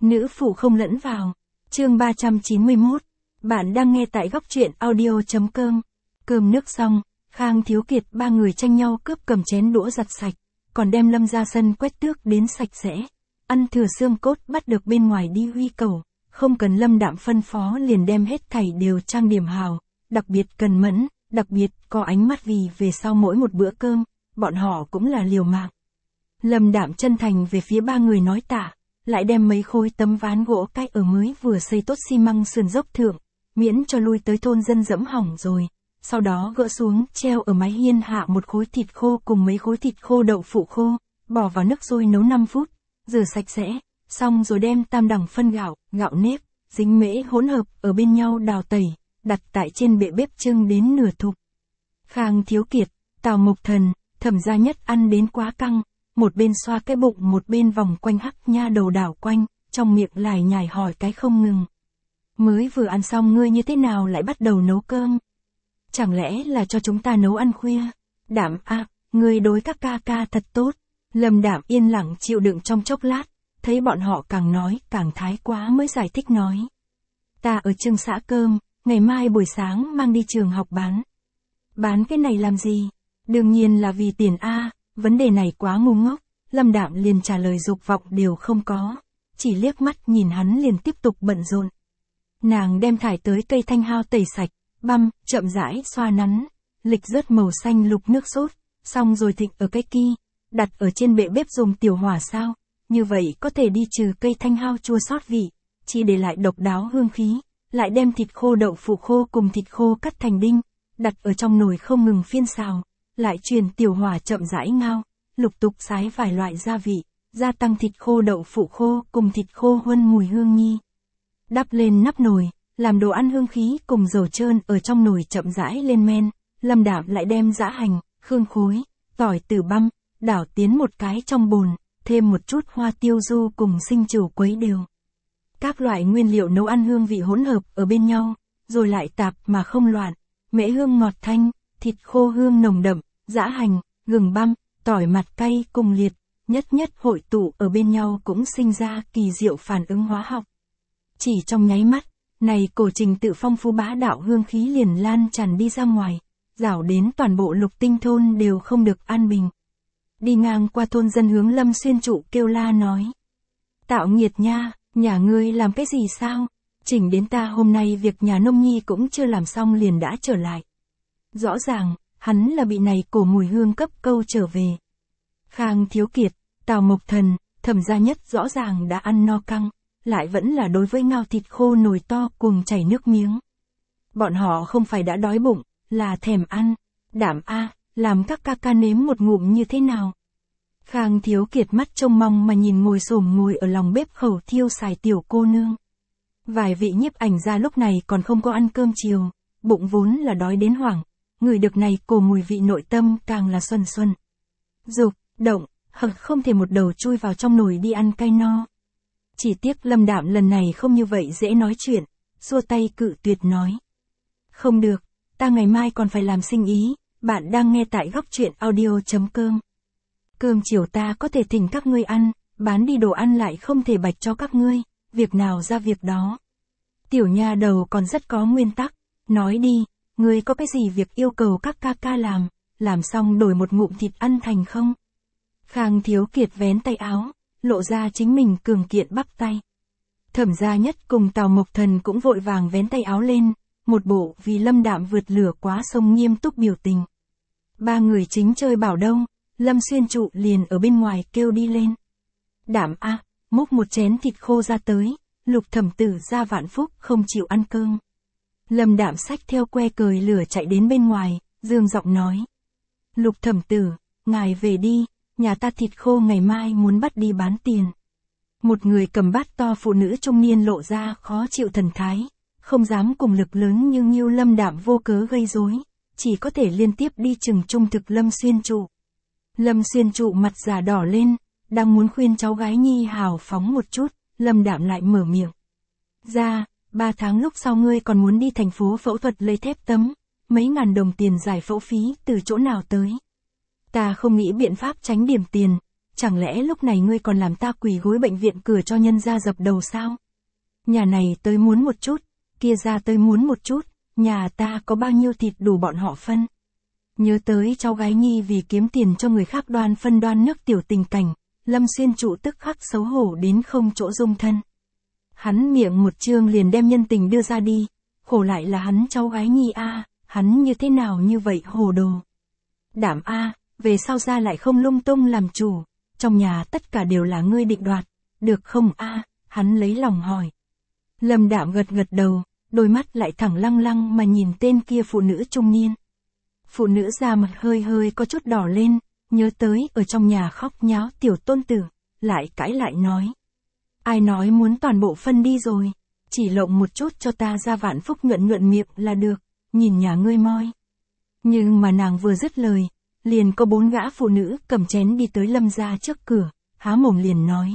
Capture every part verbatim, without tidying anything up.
Nữ phụ không lẫn vào. Chương ba trăm chín mươi mốt. Bạn đang nghe tại góc truyện audio.com. Cơm nước xong, Khang Thiếu Kiệt ba người tranh nhau cướp cầm chén đũa giặt sạch, còn đem Lâm ra sân quét tước đến sạch sẽ. Ăn thừa xương cốt bắt được bên ngoài đi huy cầu, không cần Lâm Đạm phân phó liền đem hết thảy đều trang điểm hào, đặc biệt cần mẫn, đặc biệt có ánh mắt vì về sau mỗi một bữa cơm, bọn họ cũng là liều mạng. Lâm Đạm chân thành về phía ba người nói tạ, lại đem mấy khối tấm ván gỗ cách ở mới vừa xây tốt xi măng sườn dốc thượng, miễn cho lui tới thôn dân dẫm hỏng rồi. Sau đó gỡ xuống, treo ở mái hiên hạ một khối thịt khô cùng mấy khối thịt khô đậu phụ khô, bỏ vào nước sôi nấu năm phút, rửa sạch sẽ, xong rồi đem tam đẳng phân gạo, gạo nếp, dính mễ hỗn hợp ở bên nhau đào tẩy, đặt tại trên bệ bếp trưng đến nửa thục. Khang Thiếu Kiệt, Tào Mộc Thần, Thẩm Gia Nhất ăn đến quá căng, một bên xoa cái bụng một bên vòng quanh hắc nha đầu đảo quanh, trong miệng lải nhải hỏi cái không ngừng. Mới vừa ăn xong ngươi như thế nào lại bắt đầu nấu cơm? Chẳng lẽ là cho chúng ta nấu ăn khuya? Đạm a, ngươi đối các ca ca thật tốt. Lâm Đạm yên lặng chịu đựng trong chốc lát, thấy bọn họ càng nói càng thái quá mới giải thích nói. Ta ở Trưng xã cơm, ngày mai buổi sáng mang đi trường học bán. Bán cái này làm gì? Đương nhiên là vì tiền a, vấn đề này quá ngu ngốc. Lâm Đạm liền trả lời dục vọng đều không có, chỉ liếc mắt nhìn hắn liền tiếp tục bận rộn. Nàng đem thải tới cây thanh hao tẩy sạch, băm, chậm rãi xoa nắn, lịch rớt màu xanh lục nước sốt, xong rồi thịnh ở cái ki, đặt ở trên bệ bếp dùng tiểu hỏa sao, như vậy có thể đi trừ cây thanh hao chua xót vị, chỉ để lại độc đáo hương khí, lại đem thịt khô đậu phụ khô cùng thịt khô cắt thành đinh, đặt ở trong nồi không ngừng phiên xào, lại truyền tiểu hỏa chậm rãi ngao, lục tục xái vài loại gia vị, gia tăng thịt khô đậu phụ khô cùng thịt khô huân mùi hương nhi. Đắp lên nắp nồi, làm đồ ăn hương khí cùng dầu trơn ở trong nồi chậm rãi lên men, Lâm Đạm lại đem giã hành, khương khối, tỏi tử băm, đảo tiến một cái trong bồn, thêm một chút hoa tiêu du cùng sinh trù quấy đều. Các loại nguyên liệu nấu ăn hương vị hỗn hợp ở bên nhau, rồi lại tạp mà không loạn, mễ hương ngọt thanh, thịt khô hương nồng đậm, giã hành, gừng băm, tỏi mặt cay cùng liệt, nhất nhất hội tụ ở bên nhau cũng sinh ra kỳ diệu phản ứng hóa học. Chỉ trong nháy mắt, này cổ trình tự phong phú bá đạo hương khí liền lan tràn đi ra ngoài, rảo đến toàn bộ Lục Tinh thôn đều không được an bình. Đi ngang qua thôn dân hướng Lâm Xuyên Trụ kêu la nói. Tạo nghiệt nha, nhà ngươi làm cái gì sao? Chỉnh đến ta hôm nay việc nhà nông nhi cũng chưa làm xong liền đã trở lại. Rõ ràng, hắn là bị này cổ mùi hương cấp câu trở về. Khang Thiếu Kiệt, Tào Mộc Thần, Thẩm Gia Nhất rõ ràng đã ăn no căng, lại vẫn là đối với ngao thịt khô nồi to cuồng chảy nước miếng. Bọn họ không phải đã đói bụng, là thèm ăn. Đạm a, làm các ca ca nếm một ngụm như thế nào? Khang Thiếu Kiệt mắt trông mong mà nhìn ngồi xổm ngồi ở lòng bếp khẩu thiêu xài tiểu cô nương. Vài vị nhiếp ảnh gia lúc này còn không có ăn cơm chiều, bụng vốn là đói đến hoảng, người được này cổ mùi vị nội tâm càng là xuân xuân. Dục, động, hận không thể một đầu chui vào trong nồi đi ăn cay no. Chỉ tiếc Lâm Đạm lần này không như vậy dễ nói chuyện, xua tay cự tuyệt nói. Không được, ta ngày mai còn phải làm sinh ý, bạn đang nghe tại góc truyện audio.com. Cơm chiều ta có thể thỉnh các ngươi ăn, bán đi đồ ăn lại không thể bạch cho các ngươi, việc nào ra việc đó. Tiểu nha đầu còn rất có nguyên tắc, nói đi, ngươi có cái gì việc yêu cầu các ca ca làm, làm xong đổi một ngụm thịt ăn thành không? Khang Thiếu Kiệt vén tay áo, lộ ra chính mình cường kiện bắp tay. Thẩm Gia Nhất cùng Tào Mộc Thần cũng vội vàng vén tay áo lên, một bộ vì Lâm Đạm vượt lửa quá sông nghiêm túc biểu tình. Ba người chính chơi bảo đâu, Lâm Xuyên Trụ liền ở bên ngoài kêu đi lên. Đạm a, múc một chén thịt khô ra tới, Lục Thẩm Tử ra vạn phúc không chịu ăn cơm. Lâm Đạm xách theo que cười lửa chạy đến bên ngoài, dương giọng nói. Lục Thẩm Tử, ngài về đi, nhà ta thịt khô ngày mai muốn bắt đi bán tiền. Một người cầm bát to phụ nữ trung niên lộ ra khó chịu thần thái, không dám cùng lực lớn nhưng như Lâm Đạm vô cớ gây rối, chỉ có thể liên tiếp đi chừng trung thực Lâm Xuyên Trụ. Lâm Xuyên Trụ mặt già đỏ lên, đang muốn khuyên cháu gái nhi hào phóng một chút, Lâm Đạm lại mở miệng. Ra, ba tháng lúc sau ngươi còn muốn đi thành phố phẫu thuật lấy thép tấm, mấy ngàn đồng tiền giải phẫu phí từ chỗ nào tới? Ta không nghĩ biện pháp tránh điểm tiền, chẳng lẽ lúc này ngươi còn làm ta quỳ gối bệnh viện cửa cho nhân gia dập đầu sao? Nhà này tới muốn một chút, kia ra tới muốn một chút, nhà ta có bao nhiêu thịt đủ bọn họ phân. Nhớ tới cháu gái Nhi vì kiếm tiền cho người khác đoan phân đoan nước tiểu tình cảnh, Lâm Xuyên Trụ tức khắc xấu hổ đến không chỗ dung thân. Hắn miệng một chương liền đem nhân tình đưa ra đi, khổ lại là hắn cháu gái Nhi a, hắn như thế nào như vậy hồ đồ. Đảm a, về sau ra lại không lung tung làm chủ, trong nhà tất cả đều là ngươi định đoạt, được không a? Hắn lấy lòng hỏi. Lâm Đạm gật gật đầu, đôi mắt lại thẳng lăng lăng mà nhìn tên kia phụ nữ trung niên. Phụ nữ da mặt hơi hơi có chút đỏ lên, nhớ tới ở trong nhà khóc nháo tiểu tôn tử, lại cãi lại nói. Ai nói muốn toàn bộ phân đi rồi, chỉ lộng một chút cho ta ra Vạn Phúc nhuận nhuận miệng là được, nhìn nhà ngươi moi. Nhưng mà nàng vừa dứt lời, liền có bốn gã phụ nữ cầm chén đi tới Lâm gia trước cửa, há mồm liền nói.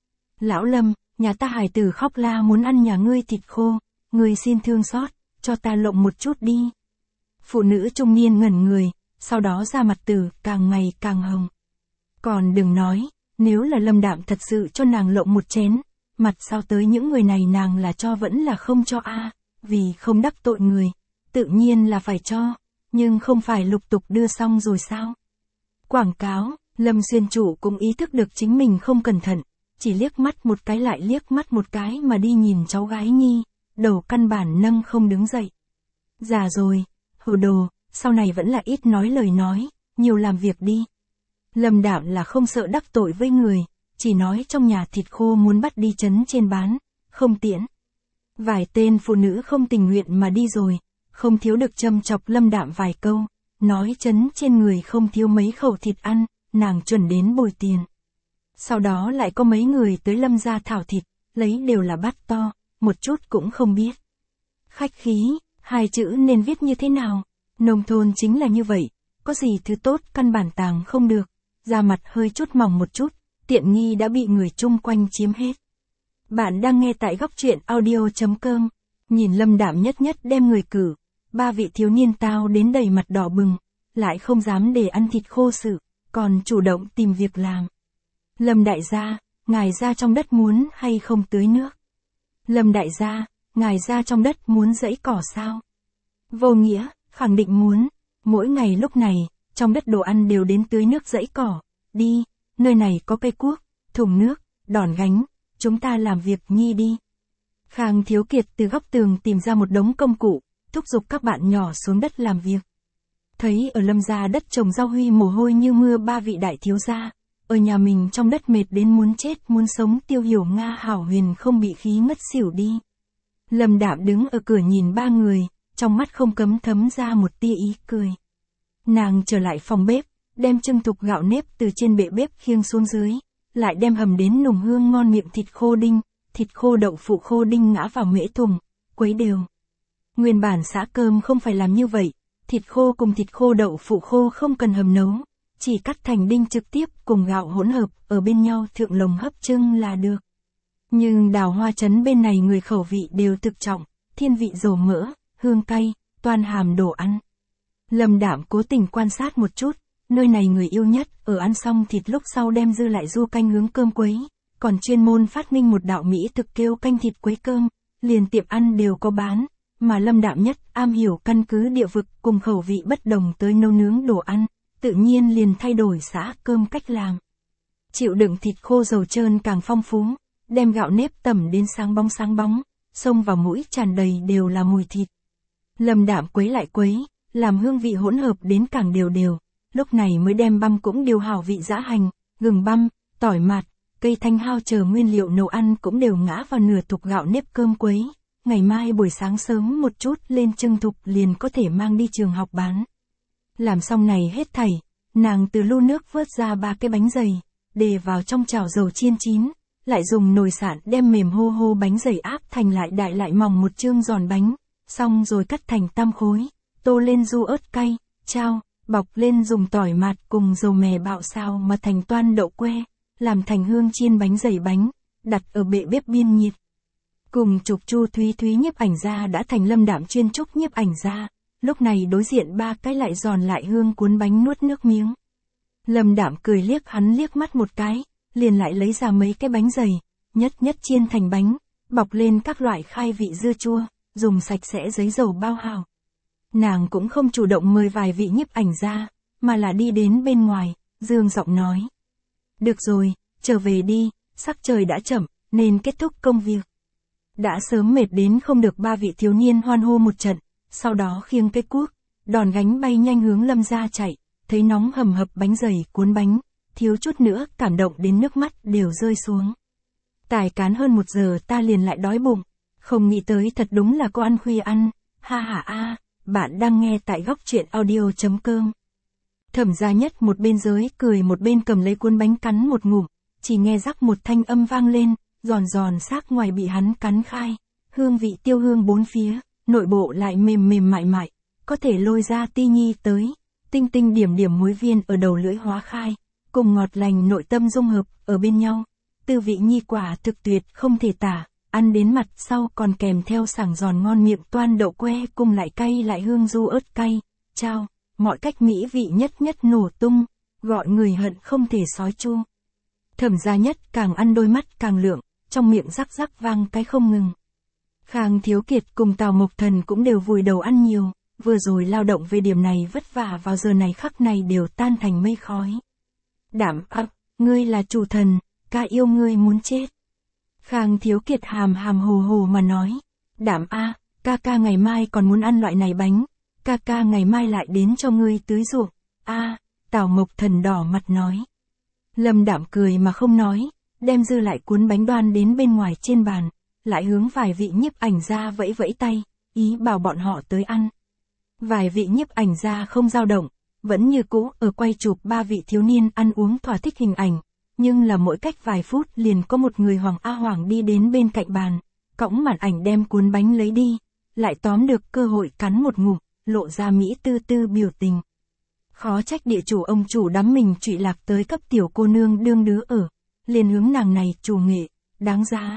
Lão Lâm, nhà ta hài tử khóc la muốn ăn nhà ngươi thịt khô, ngươi xin thương xót, cho ta lộng một chút đi. Phụ nữ trung niên ngẩn người, sau đó ra mặt tử càng ngày càng hồng. Còn đừng nói, nếu là Lâm Đạm thật sự cho nàng lộng một chén, mặt sau tới những người này nàng là cho vẫn là không cho a, vì không đắc tội người, tự nhiên là phải cho, nhưng không phải lục tục đưa xong rồi sao? Quảng cáo, Lâm Xuyên Trụ cũng ý thức được chính mình không cẩn thận, chỉ liếc mắt một cái lại liếc mắt một cái mà đi nhìn cháu gái Nhi, đầu căn bản nâng không đứng dậy. Già rồi, hồ đồ, sau này vẫn là ít nói lời nói, nhiều làm việc đi. Lâm Đạm là không sợ đắc tội với người, chỉ nói trong nhà thịt khô muốn bắt đi trấn trên bán, không tiễn. Vài tên phụ nữ không tình nguyện mà đi rồi, không thiếu được châm chọc Lâm Đạm vài câu, nói trấn trên người không thiếu mấy khẩu thịt ăn, nàng chuẩn đến bồi tiền. Sau đó lại có mấy người tới Lâm gia thảo thịt, lấy đều là bát to, một chút cũng không biết. Khách khí, hai chữ nên viết như thế nào? Nông thôn chính là như vậy, có gì thứ tốt căn bản tàng không được, da mặt hơi chút mỏng một chút, tiện nghi đã bị người chung quanh chiếm hết. Bạn đang nghe tại góc truyện audio chấm com, nhìn Lâm Đạm nhất nhất đem người cử, ba vị thiếu niên tao đến đầy mặt đỏ bừng, lại không dám để ăn thịt khô sự, còn chủ động tìm việc làm. Lâm đại gia, ngài ra trong đất muốn hay không tưới nước? Lâm đại gia, ngài ra trong đất muốn rẫy cỏ sao? Vô nghĩa, khẳng định muốn, mỗi ngày lúc này, trong đất đồ ăn đều đến tưới nước rẫy cỏ, đi, nơi này có cây cuốc, thùng nước, đòn gánh, chúng ta làm việc Nhi đi. Khang Thiếu Kiệt từ góc tường tìm ra một đống công cụ, thúc giục các bạn nhỏ xuống đất làm việc. Thấy ở Lâm gia đất trồng rau huy mồ hôi như mưa ba vị đại thiếu gia, ở nhà mình trong đất mệt đến muốn chết muốn sống Tiêu Hiểu Nga hảo huyền không bị khí ngất xỉu đi. Lâm Đạm đứng ở cửa nhìn ba người, trong mắt không cấm thấm ra một tia ý cười. Nàng trở lại phòng bếp, đem trưng thục gạo nếp từ trên bệ bếp khiêng xuống dưới, lại đem hầm đến nùng hương ngon miệng thịt khô đinh, thịt khô đậu phụ khô đinh ngã vào mễ thùng, quấy đều. Nguyên bản xã cơm không phải làm như vậy, thịt khô cùng thịt khô đậu phụ khô không cần hầm nấu, chỉ cắt thành đinh trực tiếp cùng gạo hỗn hợp ở bên nhau thượng lồng hấp trưng là được. Nhưng Đào Hoa trấn bên này người khẩu vị đều thực trọng, thiên vị dầu mỡ, hương cay, toan hàm đồ ăn. Lâm Đạm cố tình quan sát một chút, nơi này người yêu nhất, ở ăn xong thịt lúc sau đem dư lại du canh hướng cơm quấy, còn chuyên môn phát minh một đạo mỹ thực kêu canh thịt quấy cơm, liền tiệm ăn đều có bán, mà Lâm Đạm nhất am hiểu căn cứ địa vực cùng khẩu vị bất đồng tới nấu nướng đồ ăn, tự nhiên liền thay đổi xã cơm cách làm. Chịu đựng thịt khô dầu trơn càng phong phú, đem gạo nếp tẩm đến sáng bóng sáng bóng, xông vào mũi tràn đầy đều là mùi thịt. Lâm Đạm quấy lại quấy, làm hương vị hỗn hợp đến càng đều đều, lúc này mới đem băm cũng điều hảo vị giã hành, gừng băm, tỏi mạt, cây thanh hao chờ nguyên liệu nấu ăn cũng đều ngã vào nửa thục gạo nếp cơm quấy, ngày mai buổi sáng sớm một chút lên trưng thục liền có thể mang đi trường học bán. Làm xong này hết thảy, nàng từ lu nước vớt ra ba cái bánh dày, để vào trong chảo dầu chiên chín, lại dùng nồi sạn đem mềm hô hô bánh dày áp thành lại đại lại mỏng một chương giòn bánh, xong rồi cắt thành tam khối, tô lên du ớt cay, trao, bọc lên dùng tỏi mạt cùng dầu mè bạo xào mà thành toan đậu que, làm thành hương chiên bánh dày bánh, đặt ở bệ bếp biên nhiệt. Cùng chụp Chu Thúy Thúy nhiếp ảnh gia đã thành Lâm Đạm chuyên trúc nhiếp ảnh gia, lúc này đối diện ba cái lại giòn lại hương cuốn bánh nuốt nước miếng. Lâm Đạm cười liếc hắn liếc mắt một cái, liền lại lấy ra mấy cái bánh dày, nhất nhất chiên thành bánh, bọc lên các loại khai vị dưa chua, dùng sạch sẽ giấy dầu bao hào. Nàng cũng không chủ động mời vài vị nhiếp ảnh ra, mà là đi đến bên ngoài, dương giọng nói. Được rồi, trở về đi, sắc trời đã chậm, nên kết thúc công việc. Đã sớm mệt đến không được ba vị thiếu niên hoan hô một trận, sau đó khiêng cây cuốc, đòn gánh bay nhanh hướng Lâm gia chạy, thấy nóng hầm hập bánh dày cuốn bánh, thiếu chút nữa cảm động đến nước mắt đều rơi xuống. Tài cán hơn một giờ ta liền lại đói bụng, không nghĩ tới thật đúng là có ăn khuya ăn, ha ha a, bạn đang nghe tại góc truyện audio chấm com. Thẩm Gia Nhất một bên giới cười một bên cầm lấy cuốn bánh cắn một ngụm, chỉ nghe rắc một thanh âm vang lên, giòn giòn xác ngoài bị hắn cắn khai, hương vị tiêu hương bốn phía, nội bộ lại mềm mềm mại mại, có thể lôi ra ti nhi tới, tinh tinh điểm điểm muối viên ở đầu lưỡi hóa khai, cùng ngọt lành nội tâm dung hợp ở bên nhau, tư vị nhi quả thực tuyệt không thể tả, ăn đến mặt sau còn kèm theo sảng giòn ngon miệng toan đậu que cùng lại cay lại hương du ớt cay, chao, mọi cách mỹ vị nhất nhất nổ tung, gọi người hận không thể sói chu. Thẩm Gia Nhất càng ăn đôi mắt càng lượng, trong miệng rắc rắc vang cái không ngừng. Khang Thiếu Kiệt cùng Tào Mộc Thần cũng đều vùi đầu ăn nhiều, vừa rồi lao động về điểm này vất vả vào giờ này khắc này đều tan thành mây khói. Đảm ấp, ngươi là chủ thần, ca yêu ngươi muốn chết. Khang Thiếu Kiệt hàm hàm hồ hồ mà nói, Đảm a, ca ca ngày mai còn muốn ăn loại này bánh, ca ca ngày mai lại đến cho ngươi tưới ruộng, a, Tào Mộc Thần đỏ mặt nói. Lâm Đạm cười mà không nói, đem dư lại cuốn bánh đoan đến bên ngoài trên bàn, lại hướng vài vị nhiếp ảnh gia vẫy vẫy tay, ý bảo bọn họ tới ăn. Vài vị nhiếp ảnh gia không dao động, vẫn như cũ ở quay chụp ba vị thiếu niên ăn uống thỏa thích hình ảnh, nhưng là mỗi cách vài phút liền có một người Hoàng A Hoàng đi đến bên cạnh bàn, cõng màn ảnh đem cuốn bánh lấy đi, lại tóm được cơ hội cắn một ngụm, lộ ra mỹ tư tư biểu tình. Khó trách địa chủ ông chủ đắm mình trụy lạc tới cấp tiểu cô nương đương đứa ở, liền hướng nàng này chủ nghệ, đáng giá.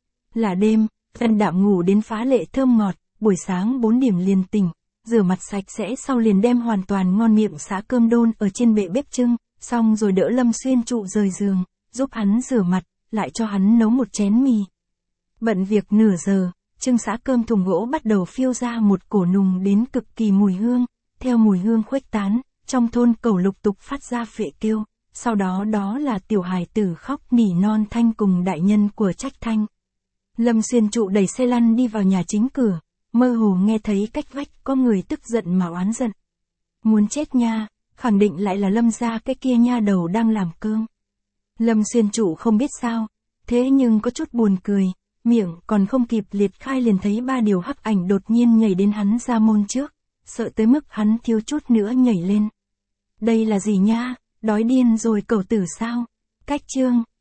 Là đêm, Lâm Đạm ngủ đến phá lệ thơm ngọt, buổi sáng bốn điểm liền tỉnh, rửa mặt sạch sẽ sau liền đem hoàn toàn ngon miệng xá cơm đôn ở trên bệ bếp trưng, xong rồi đỡ Lâm Xuyên Trụ rời giường, giúp hắn rửa mặt, lại cho hắn nấu một chén mì. Bận việc nửa giờ, trưng xá cơm thùng gỗ bắt đầu phiêu ra một cổ nùng đến cực kỳ mùi hương, theo mùi hương khuếch tán, trong thôn cẩu lục tục phát ra phệ kêu, sau đó đó là tiểu hài tử khóc nỉ non thanh cùng đại nhân của trách thanh. Lâm Xuyên Trụ đẩy xe lăn đi vào nhà chính cửa, mơ hồ nghe thấy cách vách có người tức giận mà oán giận. Muốn chết nha, khẳng định lại là Lâm gia cái kia nha đầu đang làm cơm. Lâm Xuyên Trụ không biết sao, thế nhưng có chút buồn cười, miệng còn không kịp liệt khai liền thấy ba điều hắc ảnh đột nhiên nhảy đến hắn ra môn trước, sợ tới mức hắn thiếu chút nữa nhảy lên. Đây là gì nha, đói điên rồi cẩu tử sao? Cách chương